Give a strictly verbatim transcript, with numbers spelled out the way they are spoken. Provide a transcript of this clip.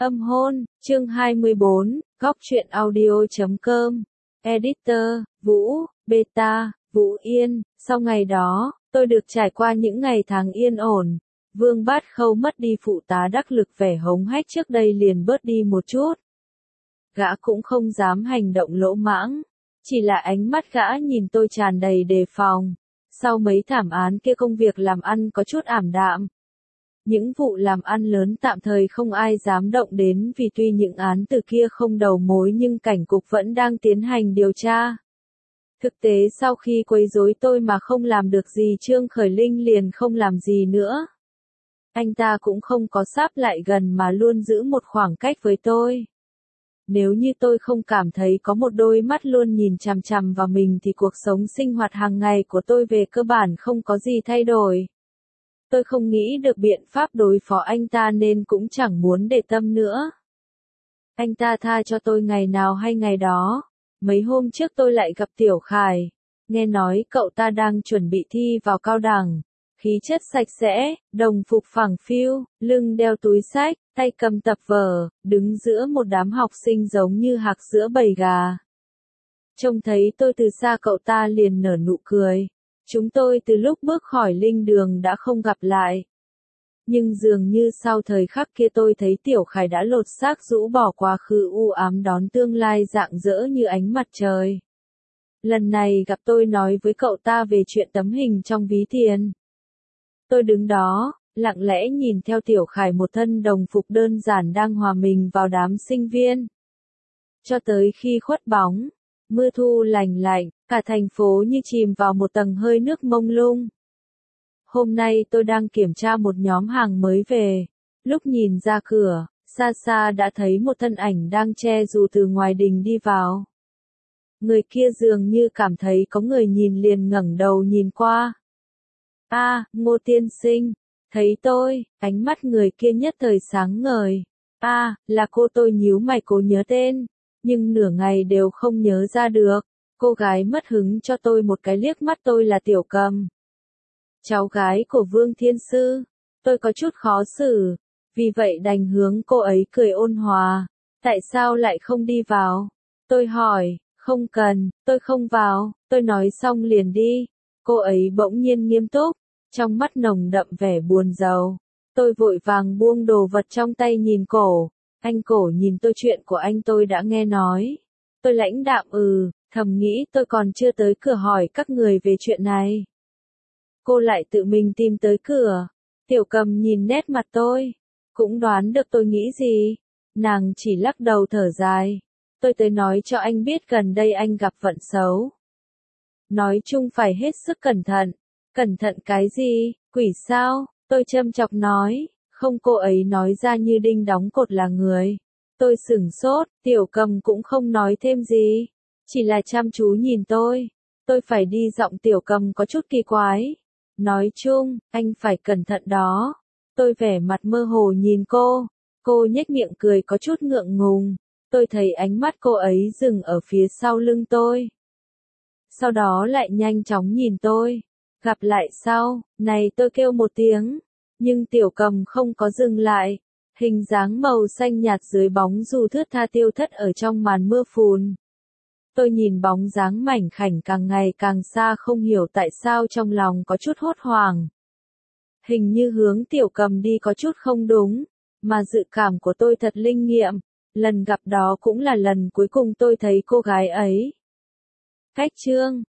Âm hôn, chương hai mươi bốn, góc truyện audio chấm com. Editor, Vũ, Beta, Vũ Yên. Sau ngày đó, tôi được trải qua những ngày tháng yên ổn. Vương Bát Khâu mất đi phụ tá đắc lực vẻ hống hách trước đây liền bớt đi một chút. Gã cũng không dám hành động lỗ mãng. Chỉ là ánh mắt gã nhìn tôi tràn đầy đề phòng. Sau mấy thảm án kia công việc làm ăn có chút ảm đạm. Những vụ làm ăn lớn tạm thời không ai dám động đến vì tuy những án từ kia không đầu mối nhưng cảnh cục vẫn đang tiến hành điều tra. Thực tế sau khi quấy rối tôi mà không làm được gì Trương Khởi Linh liền không làm gì nữa. Anh ta cũng không có sáp lại gần mà luôn giữ một khoảng cách với tôi. Nếu như tôi không cảm thấy có một đôi mắt luôn nhìn chằm chằm vào mình thì cuộc sống sinh hoạt hàng ngày của tôi về cơ bản không có gì thay đổi. Tôi không nghĩ được biện pháp đối phó anh ta nên cũng chẳng muốn để tâm nữa. Anh ta tha cho tôi ngày nào hay ngày đó. Mấy hôm trước tôi lại gặp Tiểu Khải. Nghe nói cậu ta đang chuẩn bị thi vào cao đẳng. Khí chất sạch sẽ, đồng phục phẳng phiu, lưng đeo túi xách, tay cầm tập vở, đứng giữa một đám học sinh giống như hạc giữa bầy gà. Trông thấy tôi từ xa cậu ta liền nở nụ cười. Chúng tôi từ lúc bước khỏi linh đường đã không gặp lại. Nhưng dường như sau thời khắc kia tôi thấy Tiểu Khải đã lột xác rũ bỏ quá khứ u ám đón tương lai rạng rỡ như ánh mặt trời. Lần này gặp tôi nói với cậu ta về chuyện tấm hình trong ví tiền. Tôi đứng đó, lặng lẽ nhìn theo Tiểu Khải một thân đồng phục đơn giản đang hòa mình vào đám sinh viên. Cho tới khi khuất bóng, mưa thu lành lạnh, cả thành phố như chìm vào một tầng hơi nước mông lung. Hôm nay tôi đang kiểm tra một nhóm hàng mới về. Lúc nhìn ra cửa, xa xa đã thấy một thân ảnh đang che dù từ ngoài đình đi vào. Người kia dường như cảm thấy có người nhìn liền ngẩng đầu nhìn qua. A, à, Ngô tiên sinh. Thấy tôi, ánh mắt người kia nhất thời sáng ngời. A, à, là cô. Tôi nhíu mày cố nhớ tên. Nhưng nửa ngày đều không nhớ ra được. Cô gái mất hứng cho tôi một cái liếc mắt. Tôi là Tiểu Cầm, cháu gái của Vương Thiên Sư. Tôi có chút khó xử, vì vậy đành hướng cô ấy cười ôn hòa. Tại sao lại không đi vào? Tôi hỏi. Không cần, tôi không vào. Tôi nói xong liền đi. Cô ấy bỗng nhiên nghiêm túc, trong mắt nồng đậm vẻ buồn rầu. Tôi vội vàng buông đồ vật trong tay nhìn cổ. Anh Cổ nhìn tôi, chuyện của anh tôi đã nghe nói. Tôi lãnh đạm ừ, thầm nghĩ tôi còn chưa tới cửa hỏi các người về chuyện này. Cô lại tự mình tìm tới cửa. Tiểu Cầm nhìn nét mặt tôi, cũng đoán được tôi nghĩ gì. Nàng chỉ lắc đầu thở dài. Tôi tới nói cho anh biết gần đây anh gặp vận xấu. Nói chung phải hết sức cẩn thận. Cẩn thận cái gì, quỷ sao? Tôi châm chọc nói. Không, cô ấy nói ra như đinh đóng cột là người. Tôi sửng sốt, Tiểu Cầm cũng không nói thêm gì. Chỉ là chăm chú nhìn tôi. Tôi phải đi, giọng Tiểu Cầm có chút kỳ quái. Nói chung, anh phải cẩn thận đó. Tôi vẻ mặt mơ hồ nhìn cô. Cô nhếch miệng cười có chút ngượng ngùng. Tôi thấy ánh mắt cô ấy dừng ở phía sau lưng tôi. Sau đó lại nhanh chóng nhìn tôi. Gặp lại sau, này tôi kêu một tiếng. Nhưng Tiểu Cầm không có dừng lại. Hình dáng màu xanh nhạt dưới bóng dù thướt tha tiêu thất ở trong màn mưa phùn. Tôi nhìn bóng dáng mảnh khảnh càng ngày càng xa, không hiểu tại sao trong lòng có chút hốt hoảng. Hình như hướng Tiểu Cầm đi có chút không đúng, mà dự cảm của tôi thật linh nghiệm. Lần gặp đó cũng là lần cuối cùng tôi thấy cô gái ấy. Cách chương